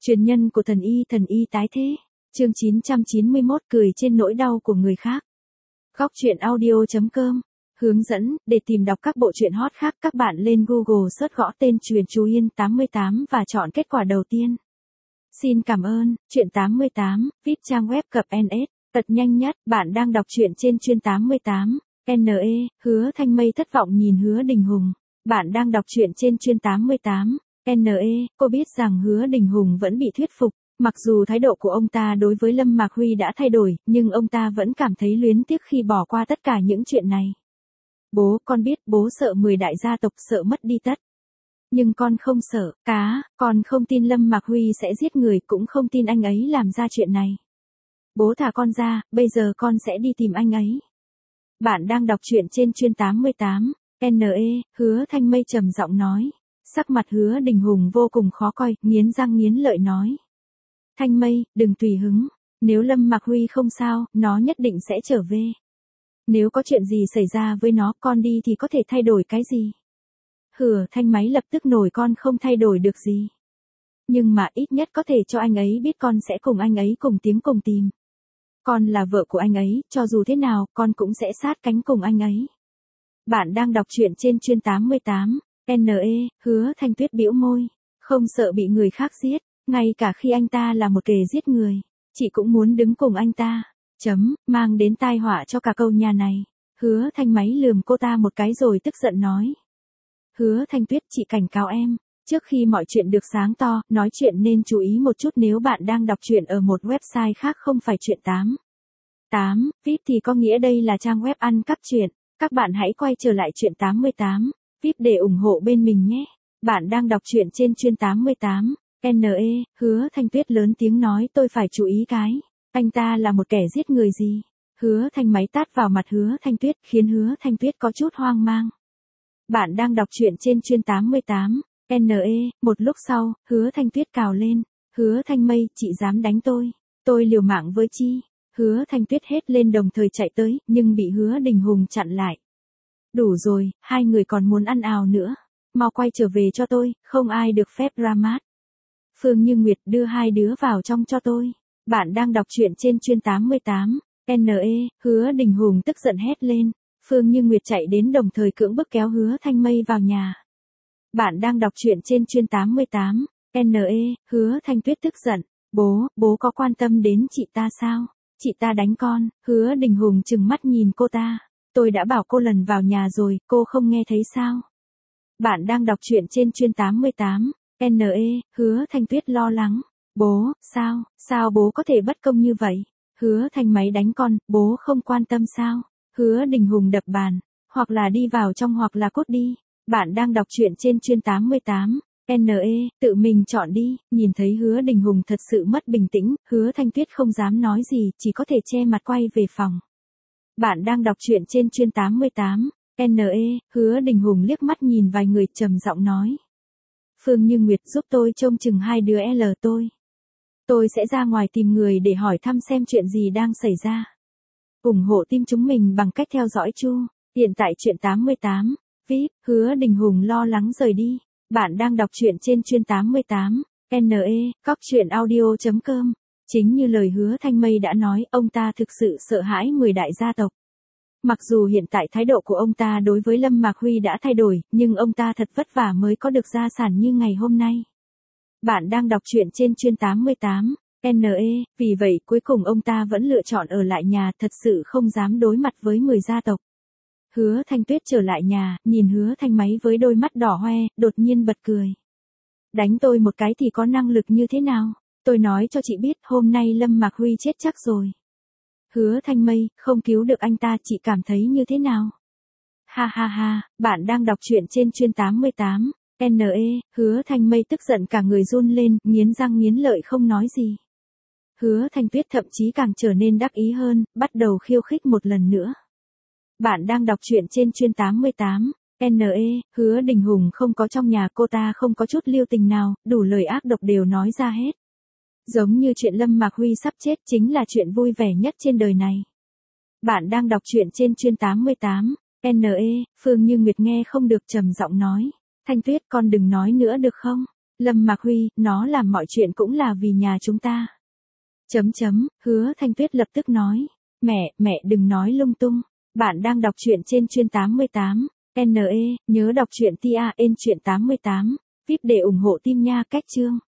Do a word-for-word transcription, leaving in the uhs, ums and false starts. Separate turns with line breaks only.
Truyền nhân của thần y thần y tái thế. Chương chín trăm chín mươi mốt cười trên nỗi đau của người khác. Góc truyện audio chấm com. Hướng dẫn, để tìm đọc các bộ truyện hot khác các bạn lên Google search gõ tên Truyện Chú Yên tám mươi tám và chọn kết quả đầu tiên. Xin cảm ơn, Truyện tám mươi tám, vê i pê trang web cập en ét, tật nhanh nhất, bạn đang đọc truyện trên Truyện tám mươi tám, en e, Hứa Thanh Mây thất vọng nhìn Hứa Đình Hùng. Bạn đang đọc truyện trên Truyện tám mươi tám, en e, cô biết rằng Hứa Đình Hùng vẫn bị thuyết phục. Mặc dù thái độ của ông ta đối với Lâm Mạc Huy đã thay đổi, nhưng ông ta vẫn cảm thấy luyến tiếc khi bỏ qua tất cả những chuyện này. Bố, con biết bố sợ mười đại gia tộc, sợ mất đi tất. Nhưng con không sợ, cá, con không tin Lâm Mạc Huy sẽ giết người, cũng không tin anh ấy làm ra chuyện này. Bố thả con ra, bây giờ con sẽ đi tìm anh ấy. Bạn đang đọc truyện trên Truyện tám mươi tám, en e, Hứa Thanh Mây trầm giọng nói. Sắc mặt Hứa Đình Hùng vô cùng khó coi, nghiến răng nghiến lợi nói. Thanh Mây, đừng tùy hứng. Nếu Lâm Mạc Huy không sao, nó nhất định sẽ trở về. Nếu có chuyện gì xảy ra với nó, con đi thì có thể thay đổi cái gì? Hứa Thanh Máy lập tức nổi, con không thay đổi được gì. Nhưng mà ít nhất có thể cho anh ấy biết con sẽ cùng anh ấy cùng tiếng cùng tìm. Con là vợ của anh ấy, cho dù thế nào, con cũng sẽ sát cánh cùng anh ấy. Bạn đang đọc truyện trên Truyện tám mươi tám, en e, Hứa Thanh Tuyết bĩu môi. Không sợ bị người khác giết, ngay cả khi anh ta là một kẻ giết người, chị cũng muốn đứng cùng anh ta. Chấm, mang đến tai họa cho cả câu nhà này. Hứa Thanh Máy lườm cô ta một cái rồi tức giận nói. Hứa Thanh Tuyết, chị cảnh cáo em, trước khi mọi chuyện được sáng to, nói chuyện nên chú ý một chút. Nếu bạn đang đọc truyện ở một website khác không phải Truyện tám tám, vê i pê thì có nghĩa đây là trang web ăn cắp truyện. Các bạn hãy quay trở lại Truyện tám mươi tám, vê i pê để ủng hộ bên mình nhé. Bạn đang đọc truyện trên Truyện tám mươi tám, en e, Hứa Thanh Tuyết lớn tiếng nói. Tôi phải chú ý cái. Anh ta là một kẻ giết người gì? Hứa Thanh Máy tát vào mặt Hứa Thanh Tuyết khiến Hứa Thanh Tuyết có chút hoang mang. Bạn đang đọc truyện trên Truyện tám mươi tám, en e, một lúc sau, Hứa Thanh Tuyết cào lên. Hứa Thanh Mây, chị dám đánh tôi. Tôi liều mạng với chi? Hứa Thanh Tuyết hét lên đồng thời chạy tới, nhưng bị Hứa Đình Hùng chặn lại. Đủ rồi, hai người còn muốn ăn ào nữa. Mau quay trở về cho tôi, không ai được phép ra mát. Phương Như Nguyệt, đưa hai đứa vào trong cho tôi. Bạn đang đọc truyện trên Truyện tám mươi tám, en e, Hứa Đình Hùng tức giận hét lên. Phương Như Nguyệt chạy đến đồng thời cưỡng bức kéo Hứa Thanh Mây vào nhà. Bạn đang đọc truyện trên Truyện tám mươi tám, en e, Hứa Thanh Tuyết tức giận. Bố, bố có quan tâm đến chị ta sao? Chị ta đánh con. Hứa Đình Hùng trừng mắt nhìn cô ta. Tôi đã bảo cô lần vào nhà rồi, cô không nghe thấy sao? Bạn đang đọc truyện trên Truyện tám mươi tám, en e, Hứa Thanh Tuyết lo lắng. Bố, sao, sao bố có thể bất công như vậy? Hứa Thanh Máy đánh con, bố không quan tâm sao? Hứa Đình Hùng đập bàn, hoặc là đi vào trong hoặc là cút đi. Bạn đang đọc truyện trên Truyện tám mươi tám, en e, tự mình chọn đi. Nhìn thấy Hứa Đình Hùng thật sự mất bình tĩnh, Hứa Thanh Tuyết không dám nói gì, chỉ có thể che mặt quay về phòng. Bạn đang đọc truyện trên Truyện tám mươi tám, en e, Hứa Đình Hùng liếc mắt nhìn vài người trầm giọng nói. Phương Như Nguyệt, giúp tôi trông chừng hai đứa L tôi. Tôi sẽ ra ngoài tìm người để hỏi thăm xem chuyện gì đang xảy ra. ủng hộ team chúng mình bằng cách theo dõi Chu. Hiện tại Truyện tám mươi tám, vê i pê, Hứa Đình Hùng lo lắng rời đi. Bạn đang đọc truyện trên Truyện tám mươi tám, en e, góc truyện audio chấm com. Chính như lời Hứa Thanh Mây đã nói, ông ta thực sự sợ hãi mười đại gia tộc. Mặc dù hiện tại thái độ của ông ta đối với Lâm Mạc Huy đã thay đổi, nhưng ông ta thật vất vả mới có được gia sản như ngày hôm nay. Bạn đang đọc truyện trên Truyện tám mươi tám, en e, vì vậy cuối cùng ông ta vẫn lựa chọn ở lại nhà, thật sự không dám đối mặt với mười gia tộc. Hứa Thanh Tuyết trở lại nhà, nhìn Hứa Thanh Máy với đôi mắt đỏ hoe, đột nhiên bật cười. Đánh tôi một cái thì có năng lực như thế nào? Tôi nói cho chị biết, hôm nay Lâm Mạc Huy chết chắc rồi. Hứa Thanh Mây, không cứu được anh ta, chị cảm thấy như thế nào? Ha ha ha, bạn đang đọc truyện trên Truyện tám mươi tám, en e, Hứa Thanh Mây tức giận cả người run lên, nghiến răng nghiến lợi không nói gì. Hứa Thanh Tuyết thậm chí càng trở nên đắc ý hơn, bắt đầu khiêu khích một lần nữa. Bạn đang đọc truyện trên Truyện tám mươi tám, en e, Hứa Đình Hùng không có trong nhà, cô ta không có chút lưu tình nào, đủ lời ác độc đều nói ra hết. Giống như chuyện Lâm Mạc Huy sắp chết chính là chuyện vui vẻ nhất trên đời này. Bạn đang đọc truyện trên Truyện tám mươi tám, en e, Phương Như Nguyệt nghe không được trầm giọng nói. Thanh Tuyết, con đừng nói nữa được không? Lâm Mạc Huy, nó làm mọi chuyện cũng là vì nhà chúng ta. Chấm chấm, Hứa Thanh Tuyết lập tức nói. Mẹ, mẹ đừng nói lung tung. Bạn đang đọc truyện trên chuyên tám mươi tám. N E, nhớ đọc truyện T A N truyện tám mươi tám. víp để ủng hộ team nha. Cách chương.